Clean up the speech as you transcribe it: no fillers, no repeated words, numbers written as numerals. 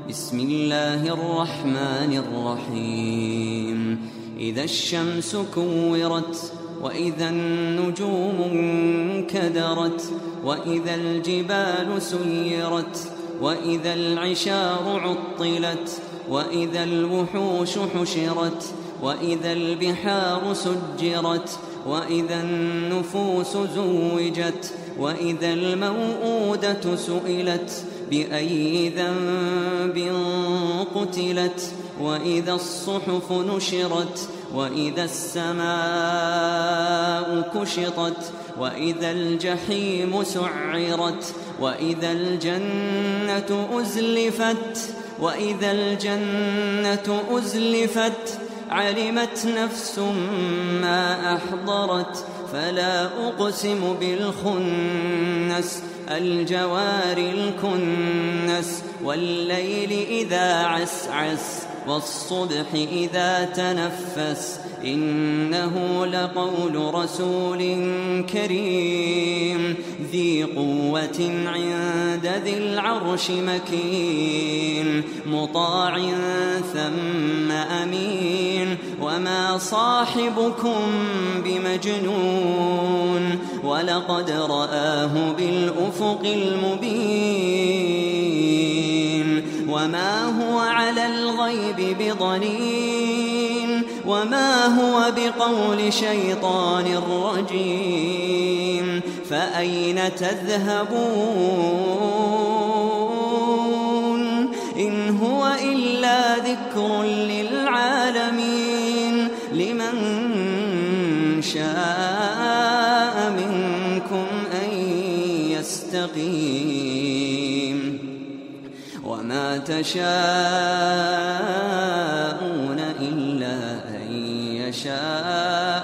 بسم الله الرحمن الرحيم إذا الشمس كورت وإذا النجوم انكدرت وإذا الجبال سيرت وإذا العشار عطلت وإذا الوحوش حشرت وإذا البحار سجرت وإذا النفوس زوجت وإذا الموءودة سئلت بأي ذنب قتلت وإذا الصحف نشرت وإذا السماء كشطت وإذا الجحيم سعرت وإذا الجنة أزلفت وإذا الجنة أزلفت علمت نفس ما أحضرت فلا أقسم بالخنس الجوار الكنس والليل إذا عسعس والصبح إذا تنفس إنه لقول رسول كريم ذي قوة عند ذي العرش مكين مطاع ثم أمين وما صاحبكم بمجنون ولقد رآه بالأفق المبين وما هو على الغيب بضنين وما هو بقول شيطان رجيم فأين تذهبون إن هو إلا ذكر للعالمين لمن شاء منكم أن يستقيم وما تشاءون إلا أن يشاء